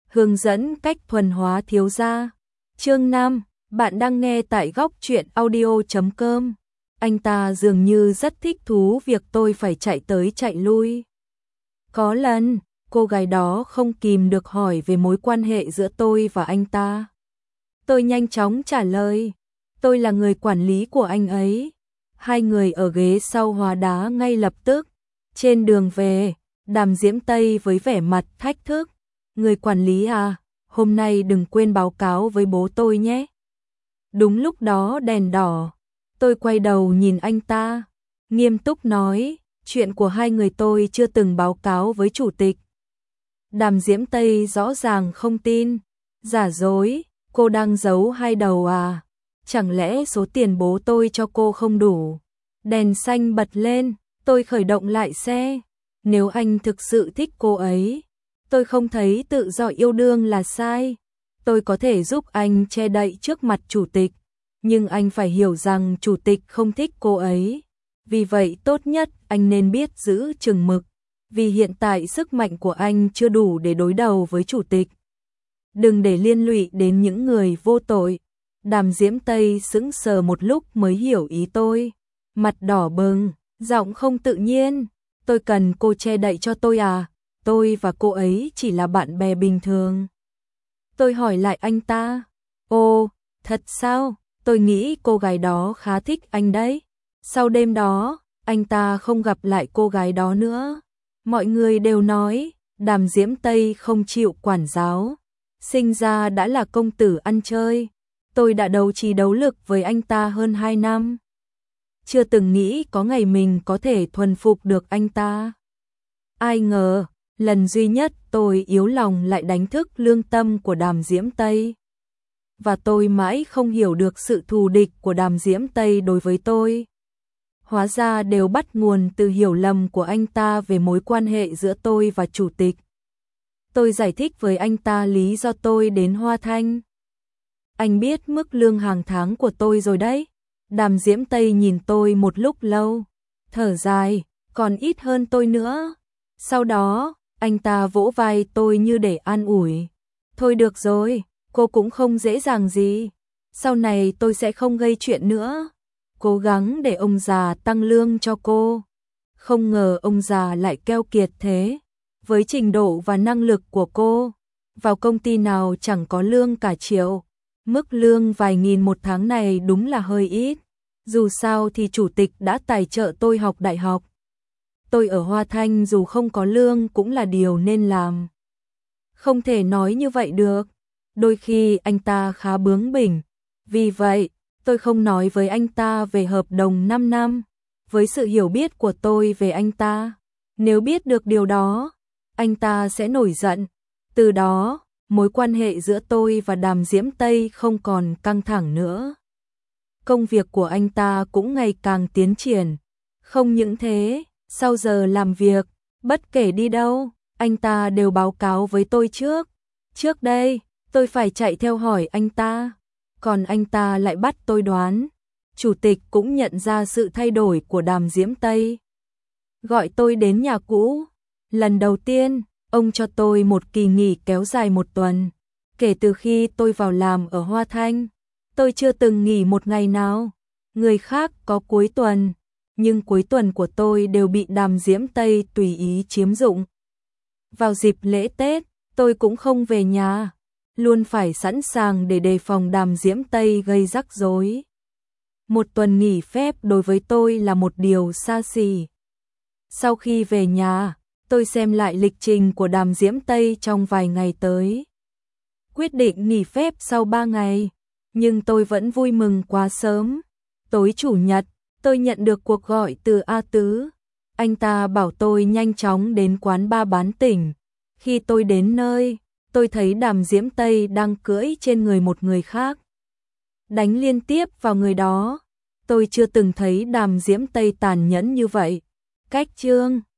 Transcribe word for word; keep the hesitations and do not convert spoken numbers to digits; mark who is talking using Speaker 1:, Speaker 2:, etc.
Speaker 1: hướng dẫn cách thuần hóa thiếu gia. Chương năm, bạn đang nghe tại góc truyện audio chấm com. Anh ta dường như rất thích thú việc tôi phải chạy tới chạy lui. Có lần, cô gái đó không kìm được hỏi về mối quan hệ giữa tôi và anh ta. Tôi nhanh chóng trả lời, tôi là người quản lý của anh ấy. Hai người ở ghế sau hóa đá ngay lập tức. Trên đường về, Đàm Diễm Tây với vẻ mặt thách thức. Người quản lý à, hôm nay đừng quên báo cáo với bố tôi nhé. Đúng lúc đó đèn đỏ, tôi quay đầu nhìn anh ta, nghiêm túc nói, chuyện của hai người tôi chưa từng báo cáo với chủ tịch. Đàm Diễm Tây rõ ràng không tin, giả dối, cô đang giấu hai đầu à, chẳng lẽ số tiền bố tôi cho cô không đủ. Đèn xanh bật lên, tôi khởi động lại xe, nếu anh thực sự thích cô ấy, tôi không thấy tự do yêu đương là sai. Tôi có thể giúp anh che đậy trước mặt chủ tịch, nhưng anh phải hiểu rằng chủ tịch không thích cô ấy. Vì vậy tốt nhất anh nên biết giữ chừng mực, vì hiện tại sức mạnh của anh chưa đủ để đối đầu với chủ tịch. Đừng để liên lụy đến những người vô tội. Đàm Diễm Tây sững sờ một lúc mới hiểu ý tôi, mặt đỏ bừng, giọng không tự nhiên. Tôi cần cô che đậy cho tôi à? Tôi và cô ấy chỉ là bạn bè bình thường. Tôi hỏi lại anh ta, ồ, thật sao? Tôi nghĩ cô gái đó khá thích anh đấy. Sau đêm đó, anh ta không gặp lại cô gái đó nữa. Mọi người đều nói, Đàm Diễm Tây không chịu quản giáo. Sinh ra đã là công tử ăn chơi. Tôi đã đấu trí đấu lực với anh ta hơn hai năm. Chưa từng nghĩ có ngày mình có thể thuần phục được anh ta. Ai ngờ, lần duy nhất tôi yếu lòng lại đánh thức lương tâm của Đàm Diễm Tây. Và tôi mãi không hiểu được sự thù địch của Đàm Diễm Tây đối với tôi. Hóa ra đều bắt nguồn từ hiểu lầm của anh ta về mối quan hệ giữa tôi và chủ tịch. Tôi giải thích với anh ta lý do tôi đến Hoa Thanh. Anh biết mức lương hàng tháng của tôi rồi đấy. Đàm Diễm Tây nhìn tôi một lúc lâu, thở dài, còn ít hơn tôi nữa. Sau đó, anh ta vỗ vai tôi như để an ủi. Thôi được rồi, cô cũng không dễ dàng gì. Sau này tôi sẽ không gây chuyện nữa. Cố gắng để ông già tăng lương cho cô. Không ngờ ông già lại keo kiệt thế. Với trình độ và năng lực của cô, vào công ty nào chẳng có lương cả triệu. Mức lương vài nghìn một tháng này đúng là hơi ít. Dù sao thì chủ tịch đã tài trợ tôi học đại học. Tôi ở Hoa Thanh dù không có lương cũng là điều nên làm. Không thể nói như vậy được. Đôi khi anh ta khá bướng bỉnh. Vì vậy, tôi không nói với anh ta về hợp đồng năm năm. Với sự hiểu biết của tôi về anh ta, nếu biết được điều đó, anh ta sẽ nổi giận. Từ đó, mối quan hệ giữa tôi và Đàm Diễm Tây không còn căng thẳng nữa. Công việc của anh ta cũng ngày càng tiến triển. Không những thế, sau giờ làm việc, bất kể đi đâu, anh ta đều báo cáo với tôi trước. Trước đây, tôi phải chạy theo hỏi anh ta, còn anh ta lại bắt tôi đoán. Chủ tịch cũng nhận ra sự thay đổi của Đàm Diễm Tây. Gọi tôi đến nhà cũ. Lần đầu tiên, ông cho tôi một kỳ nghỉ kéo dài một tuần. Kể từ khi tôi vào làm ở Hoa Thanh, tôi chưa từng nghỉ một ngày nào. Người khác có cuối tuần, nhưng cuối tuần của tôi đều bị Đàm Diễm Tây tùy ý chiếm dụng. Vào dịp lễ Tết, tôi cũng không về nhà, luôn phải sẵn sàng để đề phòng Đàm Diễm Tây gây rắc rối. Một tuần nghỉ phép đối với tôi là một điều xa xỉ. Sau khi về nhà, tôi xem lại lịch trình của Đàm Diễm Tây trong vài ngày tới. Quyết định nghỉ phép sau ba ngày, nhưng tôi vẫn vui mừng quá sớm. Tối Chủ nhật, tôi nhận được cuộc gọi từ A Tứ. Anh ta bảo tôi nhanh chóng đến quán bar bán tỉnh. Khi tôi đến nơi, tôi thấy Đàm Diễm Tây đang cưỡi trên người một người khác, đánh liên tiếp vào người đó. Tôi chưa từng thấy Đàm Diễm Tây tàn nhẫn như vậy. Cách chương